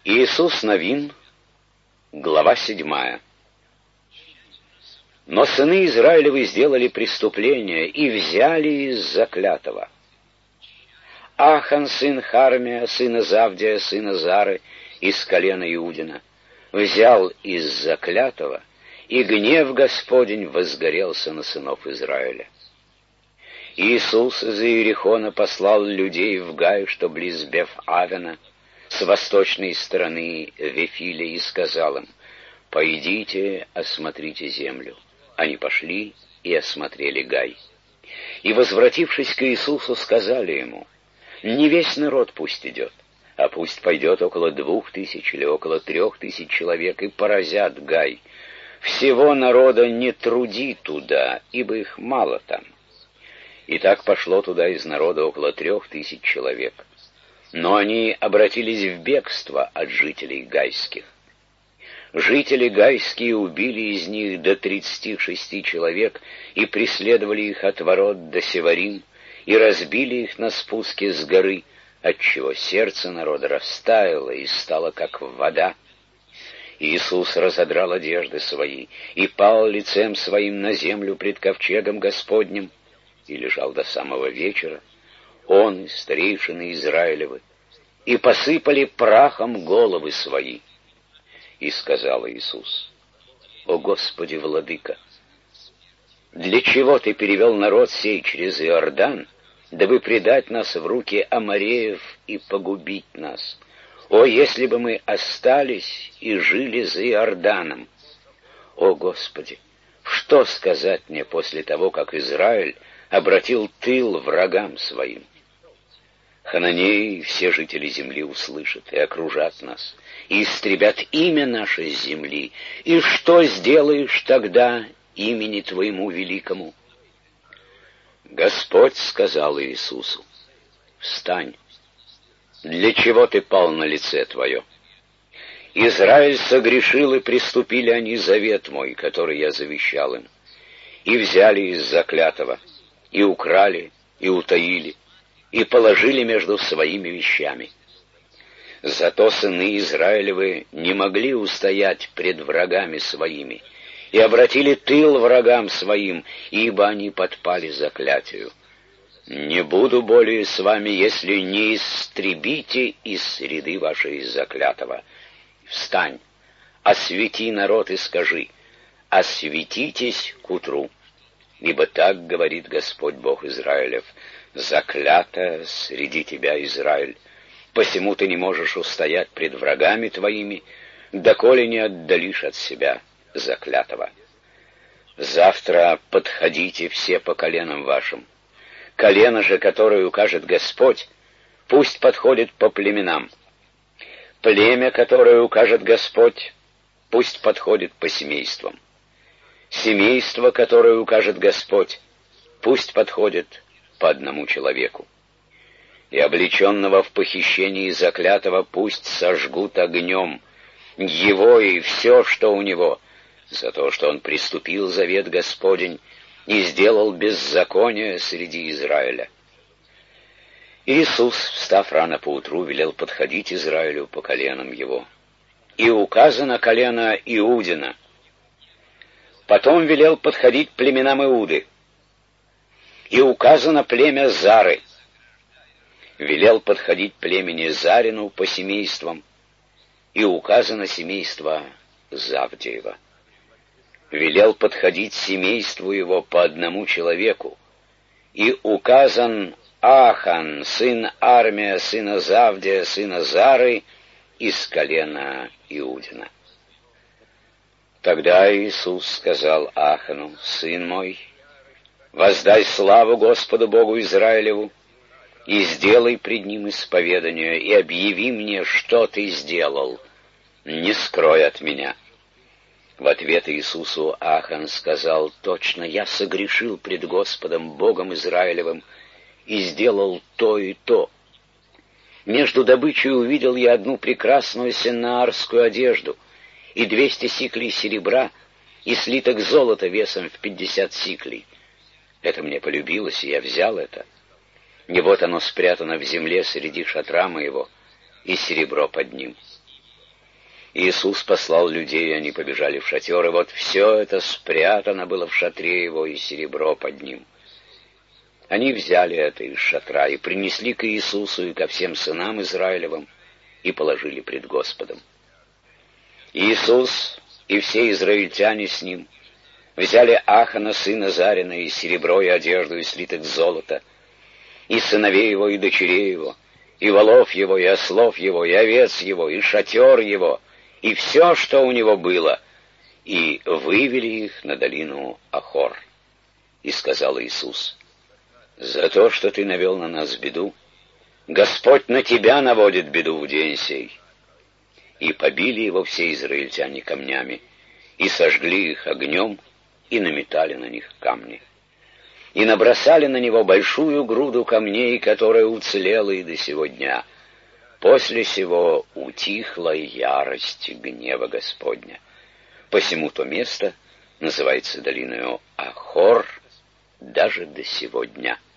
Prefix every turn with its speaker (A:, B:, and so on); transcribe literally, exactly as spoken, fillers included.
A: Иисус Новин, глава седьмая. Но сыны Израилевы сделали преступление и взяли из заклятого. Ахан, сын Хармия, сына Завдия, сына Зары, из колена Иудина, взял из заклятого, и гнев Господень возгорелся на сынов Израиля. Иисус из Иерихона послал людей в Гай, что близ Беф-Авена, с восточной стороны Вифиля, и сказал им: «Пойдите, осмотрите землю». Они пошли и осмотрели Гай. И, возвратившись к Иисусу, сказали ему: «Не весь народ пусть идет, а пусть пойдет около двух тысяч или около трех тысяч человек и поразят Гай. Всего народа не труди туда, ибо их мало там». И так пошло туда из народа около трех тысяч человек. Но они обратились в бегство от жителей гайских. Жители гайские убили из них до тридцати шести человек и преследовали их от ворот до Севарим, и разбили их на спуске с горы, отчего сердце народа растаяло и стало как вода. Иисус разодрал одежды свои и пал лицем своим на землю пред ковчегом Господним, и лежал до самого вечера, он и старейшины Израилевы, и посыпали прахом головы свои. И сказал Иисус: «О Господи, Владыка, для чего Ты перевел народ сей через Иордан, дабы предать нас в руки амореев и погубить нас? О, если бы мы остались и жили за Иорданом! О Господи, что сказать мне после того, как Израиль обратил тыл врагам своим? Хананеи и все жители земли услышат и окружат нас, и истребят имя наше с земли. И что сделаешь тогда имени Твоему великому?» Господь сказал Иисусу: «Встань! Для чего ты пал на лице твое? Израиль согрешил, и приступили они завет мой, который я завещал им, и взяли из заклятого, и украли, и утаили, и положили между своими вещами. Зато сыны Израилевы не могли устоять пред врагами своими, и обратили тыл врагам своим, ибо они подпали заклятию. Не буду более с вами, если не истребите из среды вашей из заклятого. Встань, освети народ и скажи: осветитесь к утру. Ибо так говорит Господь Бог Израилев: заклято среди тебя Израиль, посему ты не можешь устоять пред врагами твоими, доколе не отдалишь от себя заклятого. Завтра подходите все по коленам вашим. Колено же, которое укажет Господь, пусть подходит по племенам. Племя, которое укажет Господь, пусть подходит по семействам. Семейство, которое укажет Господь, пусть подходит по одному человеку. И облеченного в похищении заклятого пусть сожгут огнем, его и все, что у него, за то, что он приступил завет Господень и сделал беззаконие среди Израиля». Иисус, встав рано поутру, велел подходить Израилю по коленам его. И указано колено Иудина. Потом велел подходить племенам Иуды. И указано племя Зары. Велел подходить племени Зарину по семействам. И указано семейство Завдиева. Велел подходить семейству его по одному человеку. И указан Ахан, сын Армия, сына Завдия, сына Зары, из колена Иудина. Тогда Иисус сказал Ахану: «Сын мой, воздай славу Господу Богу Израилеву, и сделай пред Ним исповедание, и объяви мне, что ты сделал, не скрой от меня». В ответ Иисусу Ахан сказал: «Точно, я согрешил пред Господом Богом Израилевым и сделал то и то. Между добычей увидел я одну прекрасную сеннаарскую одежду, и двести сиклей серебра, и слиток золота весом в пятьдесят сиклей. Это мне полюбилось, и я взял это. И вот оно спрятано в земле среди шатра моего, и серебро под ним. Иисус послал людей, и они побежали в шатер, и вот все это спрятано было в шатре его, и серебро под ним. Они взяли это из шатра и принесли к Иисусу и ко всем сынам Израилевым, и положили пред Господом. Иисус и все израильтяне с ним взяли Ахана, сына Зарина, и серебро, и одежду, и слиток золота, и сыновей его, и дочерей его, и волов его, и ослов его, и овец его, и шатер его, и все, что у него было, и вывели их на долину Ахор. И сказал Иисус: «За то, что ты навел на нас беду, Господь на тебя наводит беду в день сей». И побили его все израильтяне камнями, и сожгли их огнем, и наметали на них камни. И набросали на него большую груду камней, которая уцелела и до сего дня. После сего утихла ярость гнева Господня. Посему то место называется долиною Ахор даже до сего дня.